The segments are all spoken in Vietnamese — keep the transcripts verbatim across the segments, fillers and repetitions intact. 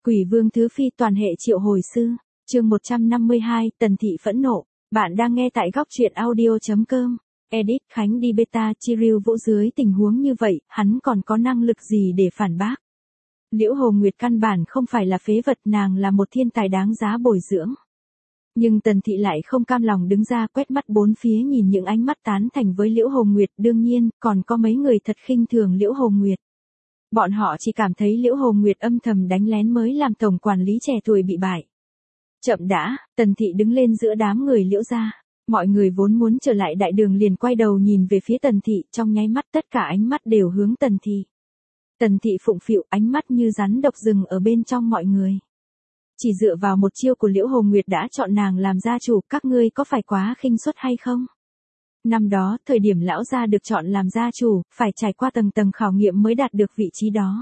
Quỷ vương thứ phi toàn hệ triệu hồi sư, chương một trăm năm mươi hai, Tần Thị phẫn nộ. Bạn đang nghe tại góc truyện audio.com. Edit Khánh đi beta Chiriu Vũ dưới tình huống như vậy, hắn còn có năng lực gì để phản bác? Liễu Hồ Nguyệt căn bản không phải là phế vật, nàng là một thiên tài đáng giá bồi dưỡng. Nhưng Tần Thị lại không cam lòng đứng ra quét mắt bốn phía nhìn những ánh mắt tán thành với Liễu Hồ Nguyệt, đương nhiên, còn có mấy người thật khinh thường Liễu Hồ Nguyệt. Bọn họ chỉ cảm thấy Liễu Hồ Nguyệt âm thầm đánh lén mới làm tổng quản lý trẻ tuổi bị bại. Chậm đã, Tần Thị đứng lên giữa đám người Liễu gia. Mọi người vốn muốn trở lại đại đường liền quay đầu nhìn về phía Tần Thị, trong nháy mắt tất cả ánh mắt đều hướng Tần Thị. Tần Thị phụng phịu, ánh mắt như rắn độc rừng ở bên trong mọi người. Chỉ dựa vào một chiêu của Liễu Hồ Nguyệt đã chọn nàng làm gia chủ, các ngươi có phải quá khinh suất hay không? Năm đó, thời điểm lão gia được chọn làm gia chủ, phải trải qua tầng tầng khảo nghiệm mới đạt được vị trí đó.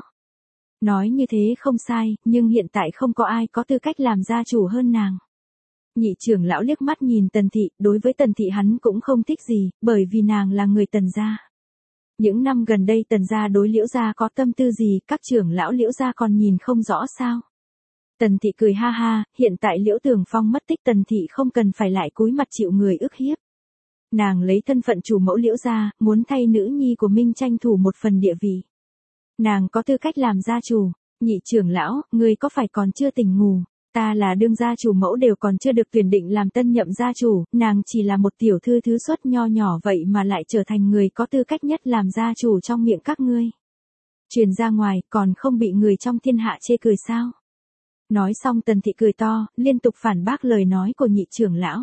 Nói như thế không sai, nhưng hiện tại không có ai có tư cách làm gia chủ hơn nàng. Nhị trưởng lão liếc mắt nhìn Tần Thị, đối với Tần Thị hắn cũng không thích gì, bởi vì nàng là người Tần gia. Những năm gần đây Tần gia đối Liễu gia có tâm tư gì, các trưởng lão Liễu gia còn nhìn không rõ sao? Tần Thị cười ha ha, hiện tại Liễu Tường Phong mất tích, Tần Thị không cần phải lại cúi mặt chịu người ức hiếp. Nàng lấy thân phận chủ mẫu Liễu gia, muốn thay nữ nhi của Minh tranh thủ một phần địa vị. Nàng có tư cách làm gia chủ. Nhị trưởng lão, ngươi có phải còn chưa tỉnh ngủ? Ta là đương gia chủ mẫu đều còn chưa được tuyển định làm tân nhậm gia chủ, nàng chỉ là một tiểu thư thứ xuất nho nhỏ vậy mà lại trở thành người có tư cách nhất làm gia chủ trong miệng các ngươi. Truyền ra ngoài, còn không bị người trong thiên hạ chê cười sao? Nói xong Tần Thị cười to, liên tục phản bác lời nói của nhị trưởng lão.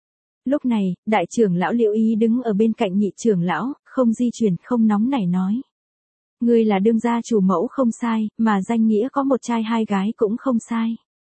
Lúc này, đại trưởng lão Liễu Ý đứng ở bên cạnh nhị trưởng lão, không di chuyển, không nóng nảy nói. Ngươi là đương gia chủ mẫu không sai, mà danh nghĩa có một trai hai gái cũng không sai.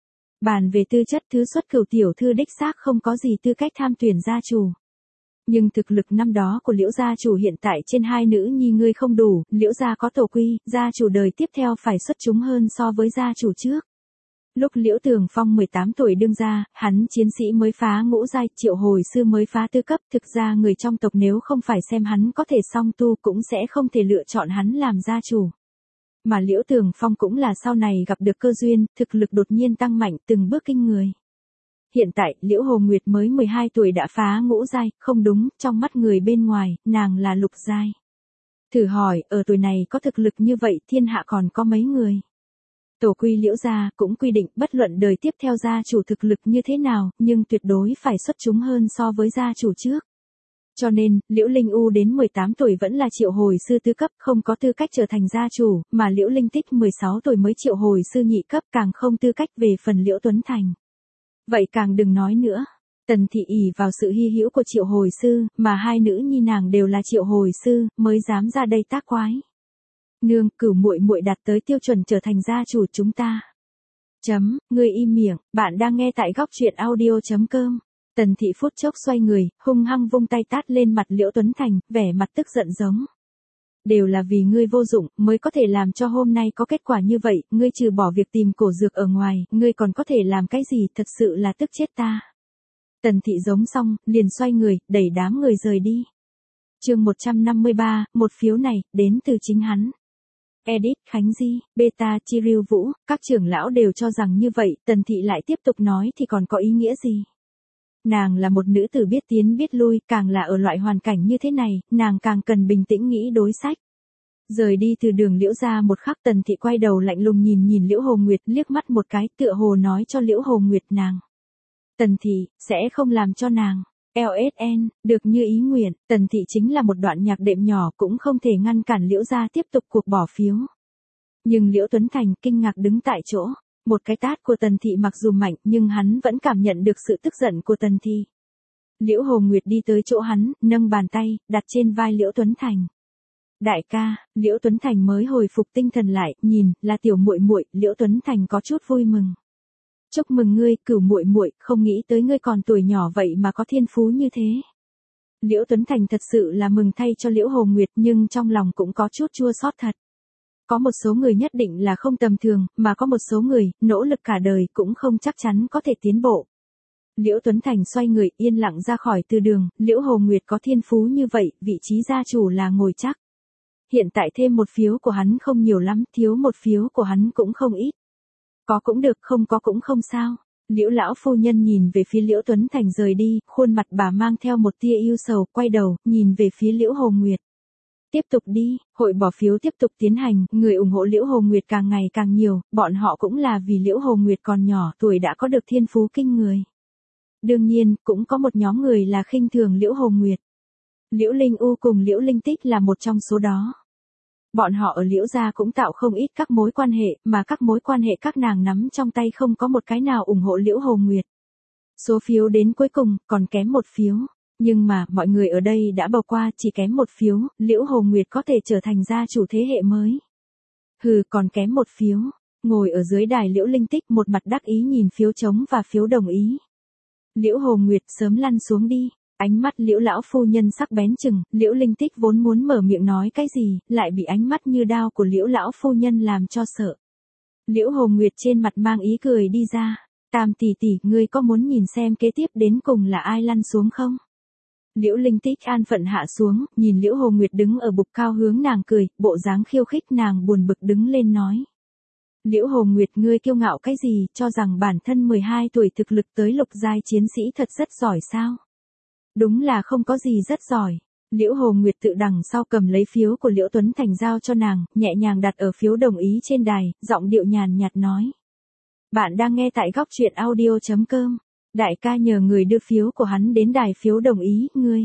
Bàn về tư chất thứ xuất cửu tiểu thư đích xác không có gì tư cách tham tuyển gia chủ. Nhưng thực lực năm đó của Liễu gia chủ hiện tại trên hai nữ nhi ngươi không đủ, Liễu gia có tổ quy, gia chủ đời tiếp theo phải xuất chúng hơn so với gia chủ trước. Lúc Liễu Tường Phong mười tám tuổi đương gia, hắn chiến sĩ mới phá ngũ giai, triệu hồi sư mới phá tư cấp, thực ra người trong tộc nếu không phải xem hắn có thể song tu cũng sẽ không thể lựa chọn hắn làm gia chủ. Mà Liễu Tường Phong cũng là sau này gặp được cơ duyên, thực lực đột nhiên tăng mạnh từng bước kinh người. Hiện tại, Liễu Hồ Nguyệt mới mười hai tuổi đã phá ngũ giai, không đúng, trong mắt người bên ngoài, nàng là lục giai. Thử hỏi, ở tuổi này có thực lực như vậy, thiên hạ còn có mấy người? Tổ quy Liễu gia cũng quy định bất luận đời tiếp theo gia chủ thực lực như thế nào, nhưng tuyệt đối phải xuất chúng hơn so với gia chủ trước. Cho nên, Liễu Linh U đến mười tám tuổi vẫn là triệu hồi sư tứ cấp, không có tư cách trở thành gia chủ, mà Liễu Linh Tích mười sáu tuổi mới triệu hồi sư nhị cấp, càng không tư cách về phần Liễu Tuấn Thành. Vậy càng đừng nói nữa. Tần Thị ỷ vào sự hy hữu của triệu hồi sư, mà hai nữ nhi nàng đều là triệu hồi sư, mới dám ra đây tác quái. Nương, cửu muội muội đạt tới tiêu chuẩn trở thành gia chủ chúng ta. Chấm, ngươi im miệng, bạn đang nghe tại góc truyện audio.com. Tần Thị phút chốc xoay người, hung hăng vung tay tát lên mặt Liễu Tuấn Thành, vẻ mặt tức giận giống. Đều là vì ngươi vô dụng, mới có thể làm cho hôm nay có kết quả như vậy, ngươi trừ bỏ việc tìm cổ dược ở ngoài, ngươi còn có thể làm cái gì, thật sự là tức chết ta. Tần Thị giống xong, liền xoay người, đẩy đám người rời đi. Chương một trăm năm mươi ba, một phiếu này, đến từ chính hắn. Edit Khánh Di, beta Chiriu Vũ, các trưởng lão đều cho rằng như vậy, Tần Thị lại tiếp tục nói thì còn có ý nghĩa gì? Nàng là một nữ tử biết tiến biết lui, càng là ở loại hoàn cảnh như thế này, nàng càng cần bình tĩnh nghĩ đối sách. Rời đi từ đường Liễu gia một khắc, Tần Thị quay đầu lạnh lùng nhìn nhìn Liễu Hồ Nguyệt, liếc mắt một cái, tựa hồ nói cho Liễu Hồ Nguyệt nàng. Tần Thị, sẽ không làm cho nàng. lờ ét en, được như ý nguyện, Tần Thị chính là một đoạn nhạc đệm nhỏ cũng không thể ngăn cản Liễu gia tiếp tục cuộc bỏ phiếu. Nhưng Liễu Tuấn Thành kinh ngạc đứng tại chỗ, một cái tát của Tần Thị mặc dù mạnh nhưng hắn vẫn cảm nhận được sự tức giận của Tần Thị. Liễu Hồ Nguyệt đi tới chỗ hắn, nâng bàn tay, đặt trên vai Liễu Tuấn Thành. Đại ca, Liễu Tuấn Thành mới hồi phục tinh thần lại, nhìn, là tiểu muội muội, Liễu Tuấn Thành có chút vui mừng. Chúc mừng ngươi, cửu muội muội, không nghĩ tới ngươi còn tuổi nhỏ vậy mà có thiên phú như thế. Liễu Tuấn Thành thật sự là mừng thay cho Liễu Hồ Nguyệt, nhưng trong lòng cũng có chút chua xót thật. Có một số người nhất định là không tầm thường, mà có một số người, nỗ lực cả đời cũng không chắc chắn có thể tiến bộ. Liễu Tuấn Thành xoay người, yên lặng ra khỏi từ đường, Liễu Hồ Nguyệt có thiên phú như vậy, vị trí gia chủ là ngồi chắc. Hiện tại thêm một phiếu của hắn không nhiều lắm, thiếu một phiếu của hắn cũng không ít. Có cũng được, không có cũng không sao. Liễu lão phu nhân nhìn về phía Liễu Tuấn Thành rời đi, khuôn mặt bà mang theo một tia ưu sầu, quay đầu, nhìn về phía Liễu Hồ Nguyệt. Tiếp tục đi, hội bỏ phiếu tiếp tục tiến hành, người ủng hộ Liễu Hồ Nguyệt càng ngày càng nhiều, bọn họ cũng là vì Liễu Hồ Nguyệt còn nhỏ, tuổi đã có được thiên phú kinh người. Đương nhiên, cũng có một nhóm người là khinh thường Liễu Hồ Nguyệt. Liễu Linh U cùng Liễu Linh Tích là một trong số đó. Bọn họ ở Liễu gia cũng tạo không ít các mối quan hệ, mà các mối quan hệ các nàng nắm trong tay không có một cái nào ủng hộ Liễu Hồ Nguyệt. Số phiếu đến cuối cùng, còn kém một phiếu. Nhưng mà, mọi người ở đây đã bầu qua, chỉ kém một phiếu, Liễu Hồ Nguyệt có thể trở thành gia chủ thế hệ mới. Hừ, còn kém một phiếu. Ngồi ở dưới đài Liễu Linh Tích một mặt đắc ý nhìn phiếu trống và phiếu đồng ý. Liễu Hồ Nguyệt sớm lăn xuống đi. Ánh mắt Liễu lão phu nhân sắc bén chừng, Liễu Linh Tích vốn muốn mở miệng nói cái gì, lại bị ánh mắt như đao của Liễu lão phu nhân làm cho sợ. Liễu Hồ Nguyệt trên mặt mang ý cười đi ra, Tam tỷ tỷ, ngươi có muốn nhìn xem kế tiếp đến cùng là ai lăn xuống không? Liễu Linh Tích an phận hạ xuống, nhìn Liễu Hồ Nguyệt đứng ở bục cao hướng nàng cười, bộ dáng khiêu khích nàng buồn bực đứng lên nói. Liễu Hồ Nguyệt, ngươi kiêu ngạo cái gì, cho rằng bản thân mười hai tuổi thực lực tới lục giai chiến sĩ thật rất giỏi sao? Đúng là không có gì rất giỏi. Liễu Hồ Nguyệt tự đằng sau cầm lấy phiếu của Liễu Tuấn Thành giao cho nàng, nhẹ nhàng đặt ở phiếu đồng ý trên đài, giọng điệu nhàn nhạt nói. Bạn đang nghe tại góc truyện audio chấm com. Đại ca nhờ người đưa phiếu của hắn đến đài phiếu đồng ý, ngươi.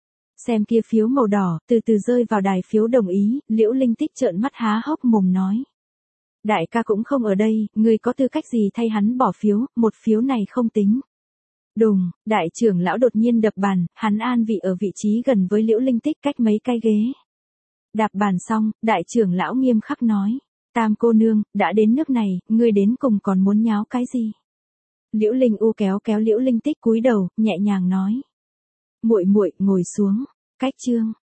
Xem kia phiếu màu đỏ, từ từ rơi vào đài phiếu đồng ý, Liễu Linh Tích trợn mắt há hốc mồm nói. Đại ca cũng không ở đây, ngươi có tư cách gì thay hắn bỏ phiếu, một phiếu này không tính. Đùng, đại trưởng lão đột nhiên đập bàn, hắn an vị ở vị trí gần với Liễu Linh Tích cách mấy cái ghế. Đạp bàn xong, đại trưởng lão nghiêm khắc nói. Tam cô nương, đã đến nước này, ngươi đến cùng còn muốn nháo cái gì? Liễu Linh U kéo kéo Liễu Linh Tích cúi đầu, nhẹ nhàng nói. Muội muội ngồi xuống, cách chương.